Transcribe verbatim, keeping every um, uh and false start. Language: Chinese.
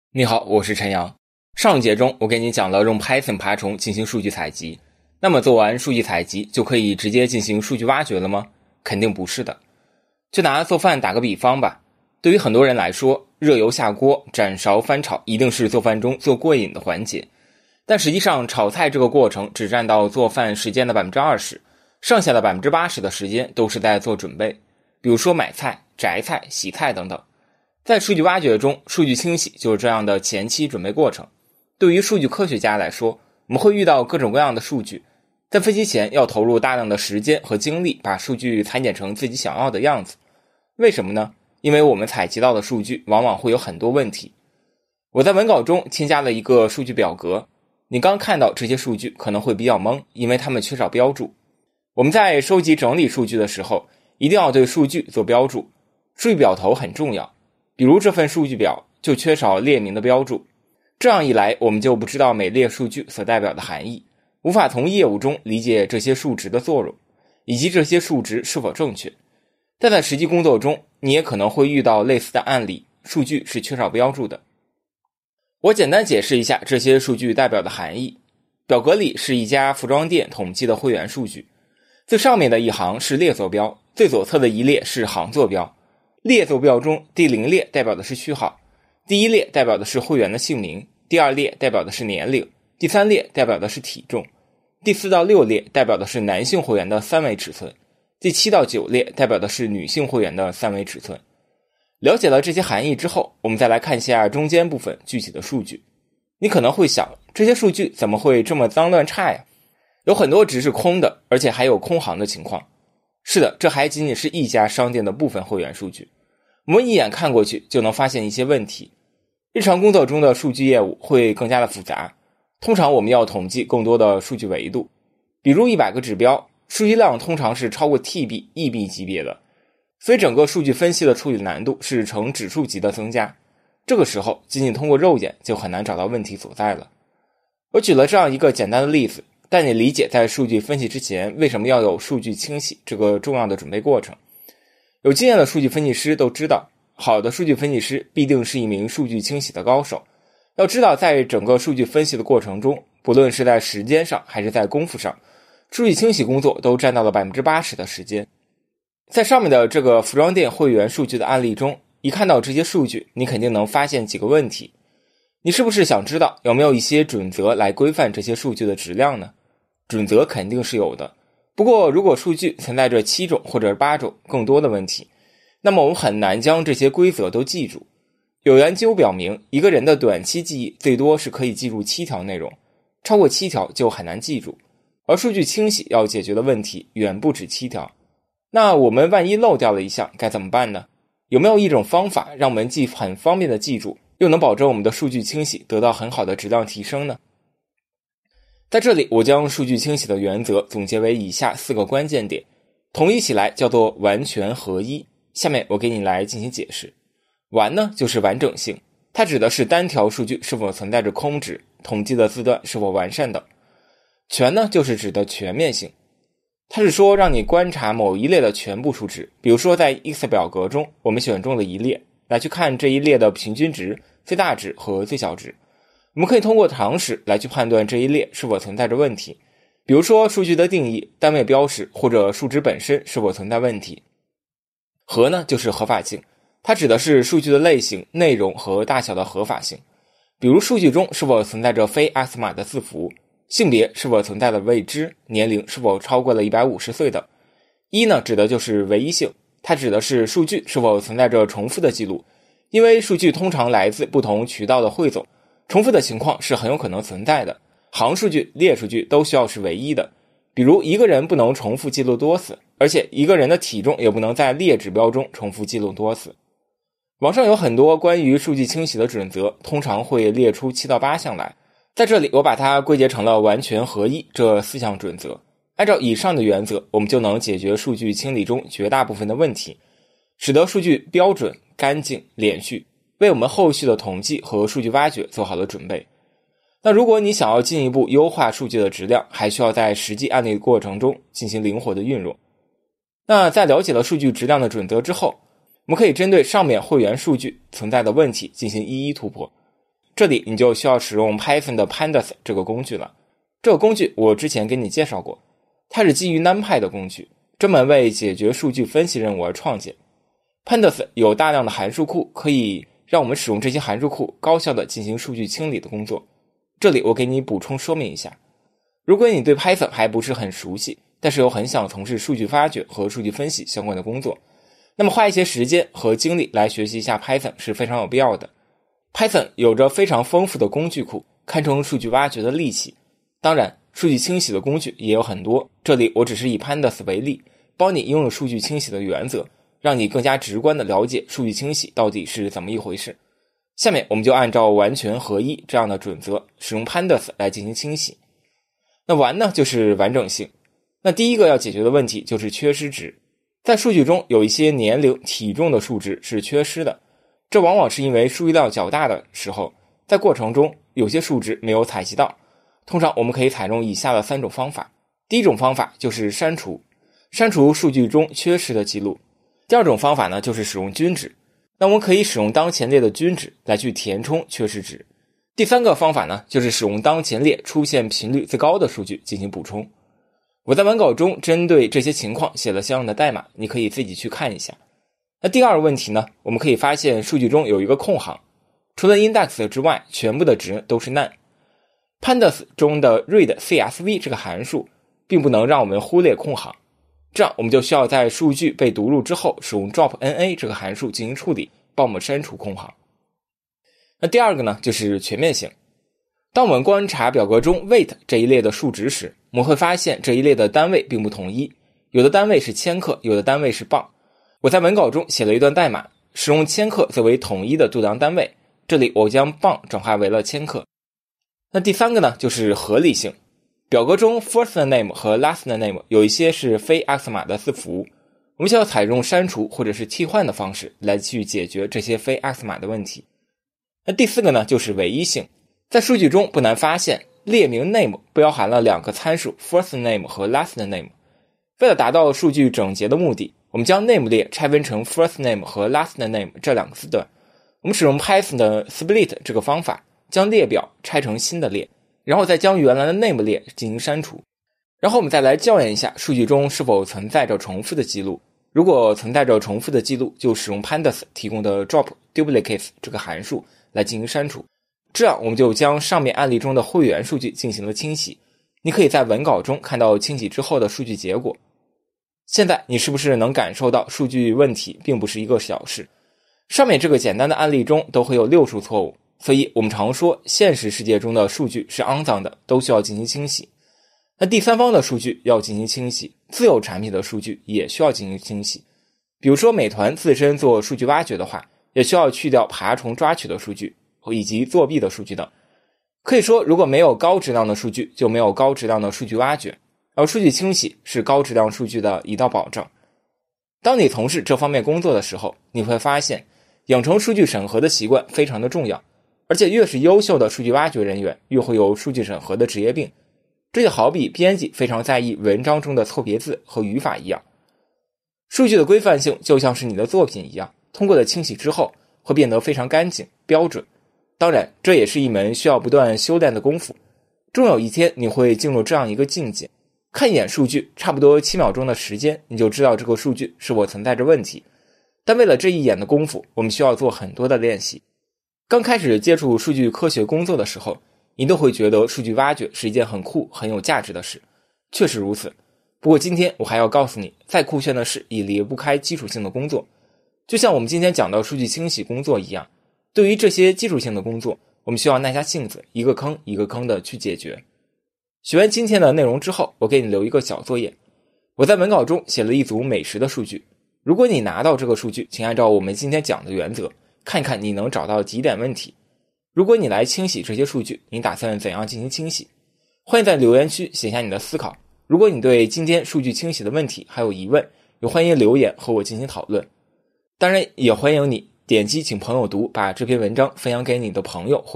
你好，我是陈阳。上一节中我给你讲了用 Python 爬虫进行数据采集，那么做完数据采集就可以直接进行数据挖掘了吗？肯定不是的。就拿做饭打个比方吧，对于很多人来说，热油下锅、斩勺翻炒一定是做饭中最过瘾的环节，但实际上炒菜这个过程只占到做饭时间的 百分之二十， 剩下的 百分之八十 的时间都是在做准备，比如说买菜、摘菜、洗菜等等。在数据挖掘中，数据清洗就是这样的前期准备过程。对于数据科学家来说，我们会遇到各种各样的数据，在分析前要投入大量的时间和精力，把数据裁剪成自己想要的样子。为什么呢？因为我们采集到的数据往往会有很多问题。我在文稿中添加了一个数据表格，你刚看到这些数据可能会比较懵，因为它们缺少标注。我们在收集整理数据的时候，一定要对数据做标注，数据表头很重要。比如这份数据表就缺少列明的标注，这样一来我们就不知道每列数据所代表的含义，无法从业务中理解这些数值的作用，以及这些数值是否正确。但在实际工作中，你也可能会遇到类似的案例，数据是缺少标注的。我简单解释一下这些数据代表的含义。表格里是一家服装店统计的会员数据，最上面的一行是列坐标，最左侧的一列是行坐标。列坐标中，第零列代表的是序号，第一列代表的是会员的姓名，第二列代表的是年龄，第三列代表的是体重，第四到六列代表的是男性会员的三维尺寸，第七到九列代表的是女性会员的三维尺寸。了解了这些含义之后，我们再来看一下中间部分具体的数据。你可能会想，这些数据怎么会这么脏乱差呀？有很多值是空的，而且还有空行的情况。是的，这还仅仅是一家商店的部分会员数据。我们一眼看过去就能发现一些问题。日常工作中的数据业务会更加的复杂，通常我们要统计更多的数据维度，比如一百个指标，数据量通常是超过 T B、E B 级别的，所以整个数据分析的处理难度是呈指数级的增加。这个时候仅仅通过肉眼就很难找到问题所在了。我举了这样一个简单的例子，带你理解在数据分析之前为什么要有数据清洗这个重要的准备过程。有经验的数据分析师都知道，好的数据分析师必定是一名数据清洗的高手。要知道，在整个数据分析的过程中，不论是在时间上还是在功夫上，数据清洗工作都占到了 百分之八十 的时间。在上面的这个服装店会员数据的案例中，一看到这些数据，你肯定能发现几个问题。你是不是想知道有没有一些准则来规范这些数据的质量呢？准则肯定是有的。不过如果数据存在着七种或者八种更多的问题，那么我们很难将这些规则都记住。有研究表明，一个人的短期记忆最多是可以记住七条内容，超过七条就很难记住，而数据清洗要解决的问题远不止七条。那我们万一漏掉了一项该怎么办呢？有没有一种方法让我们既很方便的记住，又能保证我们的数据清洗得到很好的质量提升呢？在这里我将数据清洗的原则总结为以下四个关键点，统一起来叫做完全合一。下面我给你来进行解释。完呢就是完整性，它指的是单条数据是否存在着空值，统计的字段是否完善等。全呢就是指的全面性，它是说让你观察某一列的全部数值，比如说在 Excel 表格中我们选中了一列，来去看这一列的平均值、最大值和最小值。我们可以通过常识来去判断这一列是否存在着问题，比如说数据的定义、单位标识或者数值本身是否存在问题。合呢就是合法性，它指的是数据的类型、内容和大小的合法性，比如数据中是否存在着非阿斯玛的字符，性别是否存在了未知，年龄是否超过了一百五十岁等。一呢指的就是唯一性，它指的是数据是否存在着重复的记录，因为数据通常来自不同渠道的汇总，重复的情况是很有可能存在的。行数据、列数据都需要是唯一的，比如一个人不能重复记录多次，而且一个人的体重也不能在列指标中重复记录多次。网上有很多关于数据清洗的准则，通常会列出七到八项来，在这里我把它归结成了完全合一这四项准则。按照以上的原则，我们就能解决数据清理中绝大部分的问题，使得数据标准、干净、连续，为我们后续的统计和数据挖掘做好了准备。那如果你想要进一步优化数据的质量，还需要在实际案例的过程中进行灵活的运用。那在了解了数据质量的准则之后，我们可以针对上面会员数据存在的问题进行一一突破。 这里你就需要使用 Python 的 Pandas 这个工具了。这个工具我之前给你介绍过，它是基于 NumPy 的工具，专门为解决数据分析任务而创建。Pandas 有大量的函数库，可以让我们使用这些函数库高效地进行数据清理的工作。这里我给你补充说明一下，如果你对 Python 还不是很熟悉，但是又很想从事数据发掘和数据分析相关的工作，那么花一些时间和精力来学习一下 Python 是非常有必要的。Python 有着非常丰富的工具库，堪称数据挖掘的利器。当然，数据清洗的工具也有很多，这里我只是以 Pandas 为例，帮你拥有数据清洗的原则，让你更加直观地了解数据清洗到底是怎么一回事。下面我们就按照完全合一这样的准则，使用 Pandas 来进行清洗。那完呢，就是完整性。那第一个要解决的问题就是缺失值。在数据中有一些年龄、体重的数值是缺失的，这往往是因为数据量较大的时候，在过程中有些数值没有采集到。通常我们可以采用以下的三种方法。第一种方法就是删除，删除数据中缺失的记录。第二种方法呢，就是使用均值。那我们可以使用当前列的均值来去填充缺失值。第三个方法呢，就是使用当前列出现频率最高的数据进行补充。我在文稿中针对这些情况写了相应的代码，你可以自己去看一下。那第二个问题呢，我们可以发现数据中有一个空行，除了 index 之外，全部的值都是 none。Pandas 中的 readCSV 这个函数并不能让我们忽略空行，这样我们就需要在数据被读入之后使用 dropNA 这个函数进行处理，帮我们删除空行。那第二个呢，就是全面性。当我们观察表格中 weight 这一列的数值时，我们会发现这一列的单位并不统一，有的单位是千克，有的单位是磅。我在文稿中写了一段代码，使用千克作为统一的度量单位，这里我将磅转化为了千克。那第三个呢，就是合理性。表格中 first name 和 last name 有一些是非 X 码的字符，我们需要采用删除或者是替换的方式来去解决这些非 X 码的问题。那第四个呢，就是唯一性。在数据中不难发现，列名 name 包含了两个参数 first name 和 last name。为了达到数据整洁的目的，我们将 name 列拆分成 first name 和 last name 这两个字段。我们使用 Python 的 split 这个方法，将列表拆成新的列，然后再将原来的 name 列进行删除。然后我们再来校验一下数据中是否存在着重复的记录。如果存在着重复的记录，就使用 Pandas 提供的 drop duplicates 这个函数来进行删除。这样我们就将上面案例中的会员数据进行了清洗。你可以在文稿中看到清洗之后的数据结果。现在你是不是能感受到数据问题并不是一个小事？上面这个简单的案例中都会有六处错误，所以我们常说现实世界中的数据是肮脏的，都需要进行清洗。那第三方的数据要进行清洗，自有产品的数据也需要进行清洗。比如说美团自身做数据挖掘的话，也需要去掉爬虫抓取的数据以及作弊的数据等。可以说，如果没有高质量的数据，就没有高质量的数据挖掘，而数据清洗是高质量数据的一道保证。当你从事这方面工作的时候，你会发现养成数据审核的习惯非常的重要，而且越是优秀的数据挖掘人员，越会有数据审核的职业病。这就好比编辑非常在意文章中的错别字和语法一样。数据的规范性就像是你的作品一样，通过了清洗之后会变得非常干净标准。当然，这也是一门需要不断修炼的功夫。终有一天你会进入这样一个境界，看一眼数据差不多七秒钟的时间，你就知道这个数据是否存在着问题。但为了这一眼的功夫，我们需要做很多的练习。刚开始接触数据科学工作的时候，你都会觉得数据挖掘是一件很酷很有价值的事，确实如此。不过今天我还要告诉你，再酷炫的事也离不开基础性的工作。就像我们今天讲到数据清洗工作一样，对于这些基础性的工作，我们需要耐下性子，一个坑一个坑的去解决。学完今天的内容之后，我给你留一个小作业。我在文稿中写了一组美食的数据，如果你拿到这个数据，请按照我们今天讲的原则，看看你能找到几点问题。如果你来清洗这些数据，你打算怎样进行清洗？欢迎在留言区写下你的思考。如果你对今天数据清洗的问题还有疑问，也欢迎留言和我进行讨论。当然，也欢迎你点击请朋友读，把这篇文章分享给你的朋友。